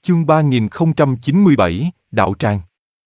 Chương 3097, Đạo Tràng.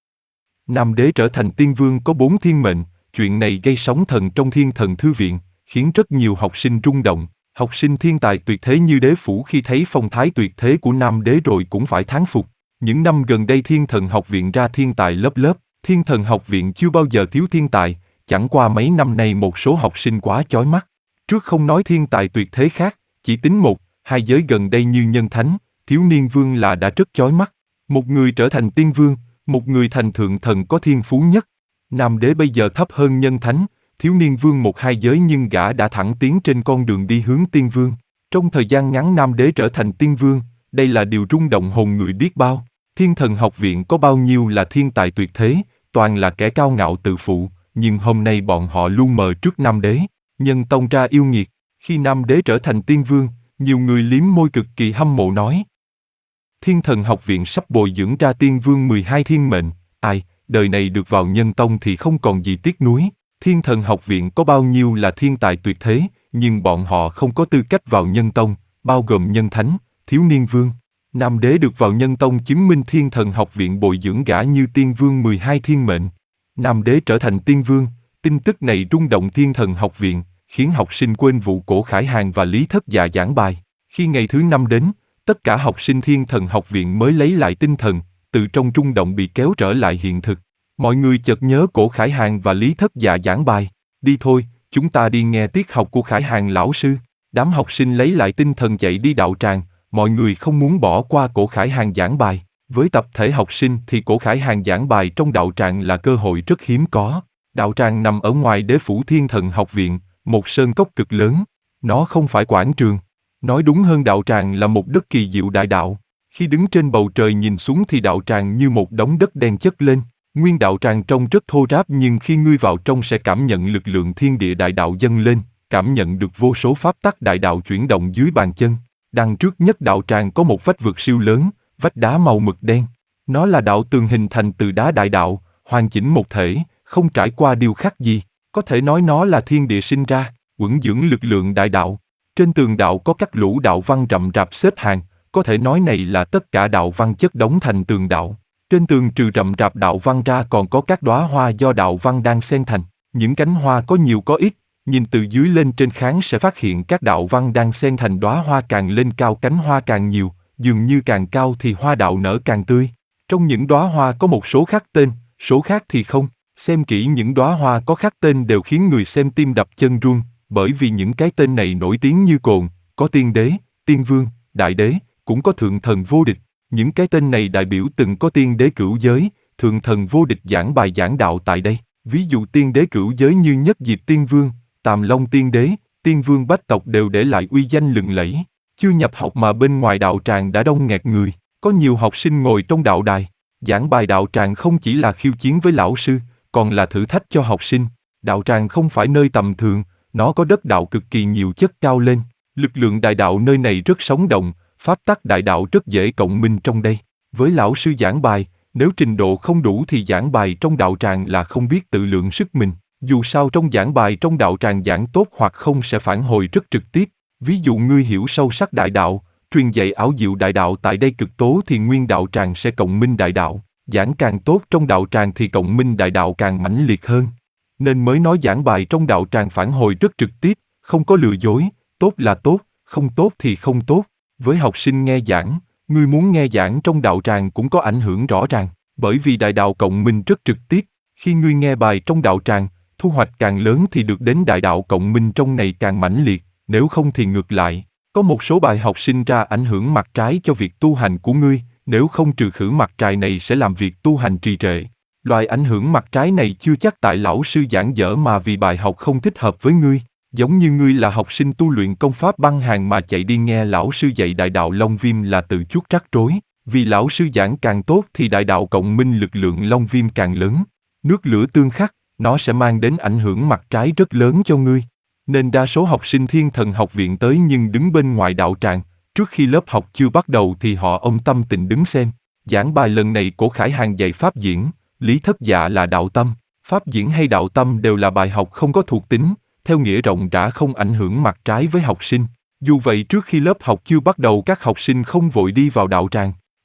Nam Đế trở thành tiên vương có 4 thiên mệnh, chuyện này gây sóng thần trong Thiên Thần Thư Viện, khiến rất nhiều học sinh rung động. Học sinh thiên tài tuyệt thế như Đế Phủ khi thấy phong thái tuyệt thế của Nam Đế rồi cũng phải thán phục. Những năm gần đây Thiên Thần Học Viện ra thiên tài lớp lớp, Thiên Thần Học Viện chưa bao giờ thiếu thiên tài, chẳng qua mấy năm nay một số học sinh quá chói mắt. Trước không nói thiên tài tuyệt thế khác, chỉ tính một, hai giới gần đây như Nhân Thánh, Thiếu Niên Vương là đã rất chói mắt. Một người trở thành tiên vương, một người thành thượng thần có thiên phú nhất. Nam Đế bây giờ thấp hơn Nhân Thánh, Thiếu Niên Vương một hai giới nhưng gã đã thẳng tiến trên con đường đi hướng tiên vương. Trong thời gian ngắn Nam Đế trở thành tiên vương, đây là điều rung động hồn người biết bao. Thiên Thần Học Viện có bao nhiêu là thiên tài tuyệt thế, toàn là kẻ cao ngạo tự phụ, nhưng hôm nay bọn họ lu mờ trước Nam Đế. Nhân tông ra yêu nghiệt, khi Nam Đế trở thành tiên vương, nhiều người liếm môi cực kỳ hâm mộ nói. Thiên Thần Học Viện sắp bồi dưỡng ra tiên vương 12 thiên mệnh, ai, đời này được vào Nhân tông thì không còn gì tiếc nuối. Thiên Thần Học Viện có bao nhiêu là thiên tài tuyệt thế, nhưng bọn họ không có tư cách vào Nhân tông, bao gồm Nhân Thánh, Thiếu Niên Vương. Nam Đế được vào Nhân tông chứng minh Thiên Thần Học Viện bồi dưỡng gã như tiên vương 12 thiên mệnh. Nam Đế trở thành tiên vương, tin tức này rung động Thiên Thần Học Viện, khiến học sinh quên vụ Cổ Khải Hàn và Lý Thất Dạ giảng bài. Khi ngày thứ 5 đến, tất cả học sinh Thiên Thần Học Viện mới lấy lại tinh thần, từ trong rung động bị kéo trở lại hiện thực. Mọi người chợt nhớ Cổ Khải Hàn và Lý Thất Dạ giảng bài. Đi thôi, chúng ta đi nghe tiết học của Khải Hàn lão sư. Đám học sinh lấy lại tinh thần chạy đi đạo tràng, mọi người không muốn bỏ qua Cổ Khải Hàn giảng bài. Với tập thể học sinh thì Cổ Khải Hàn giảng bài trong đạo tràng là cơ hội rất hiếm có. Đạo tràng nằm ở ngoài Đế Phủ Thiên Thần Học Viện, một sơn cốc cực lớn. Nó không phải quảng trường. Nói đúng hơn đạo tràng là một đất kỳ diệu đại đạo. Khi đứng trên bầu trời nhìn xuống thì đạo tràng như một đống đất đen chất lên. Nguyên đạo tràng trông rất thô ráp nhưng khi ngươi vào trong sẽ cảm nhận lực lượng thiên địa đại đạo dâng lên, cảm nhận được vô số pháp tắc đại đạo chuyển động dưới bàn chân. Đằng trước nhất đạo tràng có một vách vực siêu lớn, vách đá màu mực đen. Nó là đạo tường hình thành từ đá đại đạo, hoàn chỉnh một thể, không trải qua điêu khắc gì. Có thể nói nó là thiên địa sinh ra, uẩn dưỡng lực lượng đại đạo. Trên tường đạo có các lũ đạo văn rậm rạp xếp hàng, có thể nói này là tất cả đạo văn chất đống thành tường đạo. Trên tường trừ rậm rạp đạo văn ra còn có các đóa hoa do đạo văn đang xen thành. Những cánh hoa có nhiều có ít, nhìn từ dưới lên trên khán sẽ phát hiện các đạo văn đang xen thành đóa hoa càng lên cao cánh hoa càng nhiều, dường như càng cao thì hoa đạo nở càng tươi. Trong những đóa hoa có một số khắc tên, số khác thì không. Xem kỹ những đóa hoa có khắc tên đều khiến người xem tim đập chân run, bởi vì những cái tên này nổi tiếng như cồn, có tiên đế, tiên vương, đại đế, cũng có thượng thần vô địch. Những cái tên này đại biểu từng có tiên đế cửu giới, thượng thần vô địch giảng bài giảng đạo tại đây. Ví dụ tiên đế cửu giới như Nhất Diệp Tiên Vương, Tàm Long Tiên Đế, Tiên Vương Bách Tộc đều để lại uy danh lừng lẫy. Chưa nhập học mà bên ngoài đạo tràng đã đông nghẹt người, có nhiều học sinh ngồi trong đạo đài. Giảng bài đạo tràng không chỉ là khiêu chiến với lão sư, còn là thử thách cho học sinh. Đạo tràng không phải nơi tầm thường, nó có đất đạo cực kỳ nhiều chất cao lên. Lực lượng đại đạo nơi này rất sống động, pháp tắc đại đạo rất dễ cộng minh trong đây. Với lão sư giảng bài, nếu trình độ không đủ thì giảng bài trong đạo tràng là không biết tự lượng sức mình. Dù sao trong giảng bài trong đạo tràng giảng tốt hoặc không sẽ phản hồi rất trực tiếp. Ví dụ ngươi hiểu sâu sắc đại đạo, truyền dạy ảo diệu đại đạo tại đây cực tố thì nguyên đạo tràng sẽ cộng minh đại đạo. Giảng càng tốt trong đạo tràng thì cộng minh đại đạo càng mãnh liệt hơn. Nên mới nói giảng bài trong đạo tràng phản hồi rất trực tiếp, không có lừa dối, tốt là tốt, không tốt thì không tốt. Với học sinh nghe giảng, ngươi muốn nghe giảng trong đạo tràng cũng có ảnh hưởng rõ ràng, bởi vì đại đạo cộng minh rất trực tiếp. Khi ngươi nghe bài trong đạo tràng, thu hoạch càng lớn thì được đến đại đạo cộng minh trong này càng mãnh liệt, nếu không thì ngược lại. Có một số bài học sinh ra ảnh hưởng mặt trái cho việc tu hành của ngươi, nếu không trừ khử mặt trái này sẽ làm việc tu hành trì trệ. Loại ảnh hưởng mặt trái này chưa chắc tại lão sư giảng dở mà vì bài học không thích hợp với ngươi. Giống như ngươi là học sinh tu luyện công pháp băng hàn mà chạy đi nghe lão sư dạy đại đạo Long Viêm là tự chuốc rắc rối. Vì lão sư giảng càng tốt thì đại đạo cộng minh lực lượng Long Viêm càng lớn. Nước lửa tương khắc, nó sẽ mang đến ảnh hưởng mặt trái rất lớn cho ngươi. Nên đa số học sinh Thiên Thần Học Viện tới nhưng đứng bên ngoài đạo tràng. Trước khi lớp học chưa bắt đầu thì họ ông tâm tình đứng xem. Giảng bài lần này Cổ Khải Hàn dạy pháp diễn, Lý Thất Dạ là đạo tâm. Pháp diễn hay đạo tâm đều là bài học không có thuộc tính, theo nghĩa rộng rãi không ảnh hưởng mặt trái với học sinh. Dù vậy trước khi lớp học chưa bắt đầu các học sinh không vội đi vào đạo tràng.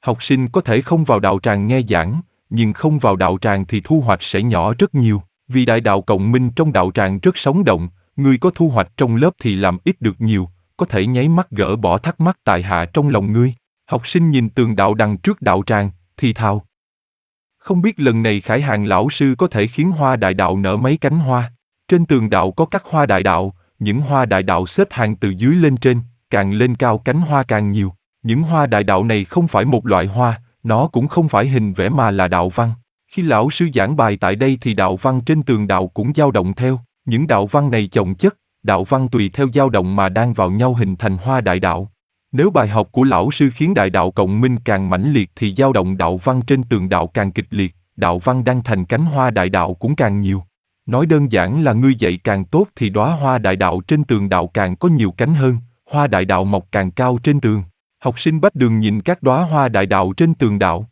Học sinh có thể không vào đạo tràng nghe giảng, nhưng không vào đạo tràng thì thu hoạch sẽ nhỏ rất nhiều. Vì đại đạo cộng minh trong đạo tràng rất sống động, người có thu hoạch trong lớp thì làm ít được nhiều, có thể nháy mắt gỡ bỏ thắc mắc tại hạ trong lòng ngươi. Học sinh nhìn tường đạo đằng trước đạo tràng, thì thào. Không biết lần này Khải Hàn lão sư có thể khiến hoa đại đạo nở mấy cánh hoa. Trên tường đạo có các hoa đại đạo, những hoa đại đạo xếp hàng từ dưới lên trên, càng lên cao cánh hoa càng nhiều. Những hoa đại đạo này không phải một loại hoa, nó cũng không phải hình vẽ mà là đạo văn. Khi lão sư giảng bài tại đây thì đạo văn trên tường đạo cũng dao động theo. Những đạo văn này chồng chất, đạo văn tùy theo dao động mà đan vào nhau hình thành hoa đại đạo. Nếu bài học của lão sư khiến đại đạo cộng minh càng mãnh liệt thì dao động đạo văn trên tường đạo càng kịch liệt, đạo văn đan thành cánh hoa đại đạo cũng càng nhiều. Nói đơn giản là ngươi dạy càng tốt thì đóa hoa đại đạo trên tường đạo càng có nhiều cánh hơn, hoa đại đạo mọc càng cao trên tường. Học sinh Bách Đường nhìn các đóa hoa đại đạo trên tường đạo.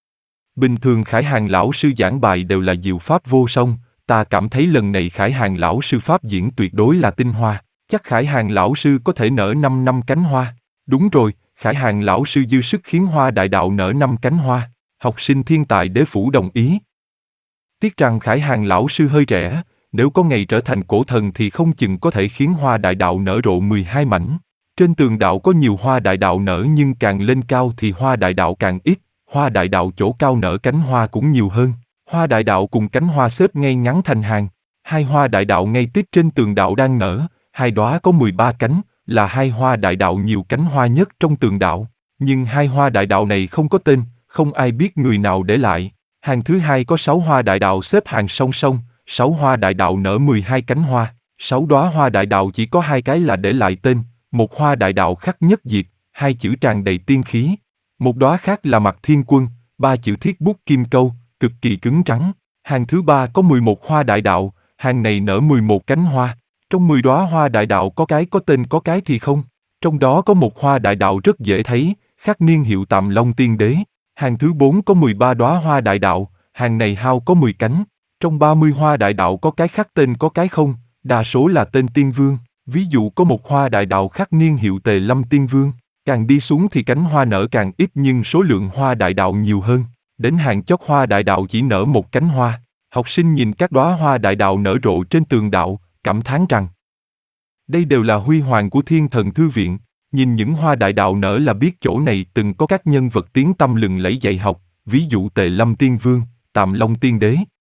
Bình thường Khải Hàn lão sư giảng bài đều là diệu pháp vô song, ta cảm thấy lần này Khải Hàn lão sư pháp diễn tuyệt đối là tinh hoa, chắc Khải Hàn lão sư có thể nở 5 năm cánh hoa. Đúng rồi, Khải Hàn lão sư dư sức khiến hoa đại đạo nở 5 cánh hoa. Học sinh thiên tài đế phủ đồng ý. Tiếc rằng Khải Hàn lão sư hơi trẻ, nếu có ngày trở thành cổ thần thì không chừng có thể khiến hoa đại đạo nở rộ 12 mảnh. Trên tường đạo có nhiều hoa đại đạo nở nhưng càng lên cao thì hoa đại đạo càng ít, hoa đại đạo chỗ cao nở cánh hoa cũng nhiều hơn. Hoa đại đạo cùng cánh hoa xếp ngay ngắn thành hàng. Hai hoa đại đạo ngay tiếp trên tường đạo đang nở, hai đóa có 13 cánh, là hai hoa đại đạo nhiều cánh hoa nhất trong tường đạo. Nhưng hai hoa đại đạo này không có tên, không ai biết người nào để lại. Hàng thứ hai có 6 hoa đại đạo xếp hàng song song, 6 hoa đại đạo nở 12 cánh hoa, 6 đóa hoa đại đạo chỉ có 2 cái là để lại tên, một hoa đại đạo khắc nhất diệt, 2 chữ tràn đầy tiên khí. Một đóa khác là Mạc Thiên Quân, 3 chữ thiết bút kim câu, cực kỳ cứng trắng. Hàng thứ ba có 11 hoa đại đạo, hàng này nở 11 cánh hoa. Trong 10 đóa hoa đại đạo có cái có tên có cái thì không. Trong đó có một hoa đại đạo rất dễ thấy, khắc niên hiệu Tạm Long Tiên Đế. Hàng thứ 4 có 13 đóa hoa đại đạo, hàng này hao có 10 cánh. Trong 30 hoa đại đạo có cái khắc tên có cái không, đa số là tên tiên vương. Ví dụ có một hoa đại đạo khắc niên hiệu Tề Lâm Tiên Vương. Càng đi xuống thì cánh hoa nở càng ít nhưng số lượng hoa đại đạo nhiều hơn. Đến hàng chót hoa đại đạo chỉ nở một cánh hoa. Học sinh nhìn các đóa hoa đại đạo nở rộ trên tường đạo, cảm thán rằng đây đều là huy hoàng của Thiên Thần Thư Viện. Nhìn những hoa đại đạo nở là biết chỗ này từng có các nhân vật tiếng tăm lừng lẫy dạy học, ví dụ Tề Lâm Tiên Vương, Tạm Long Tiên Đế.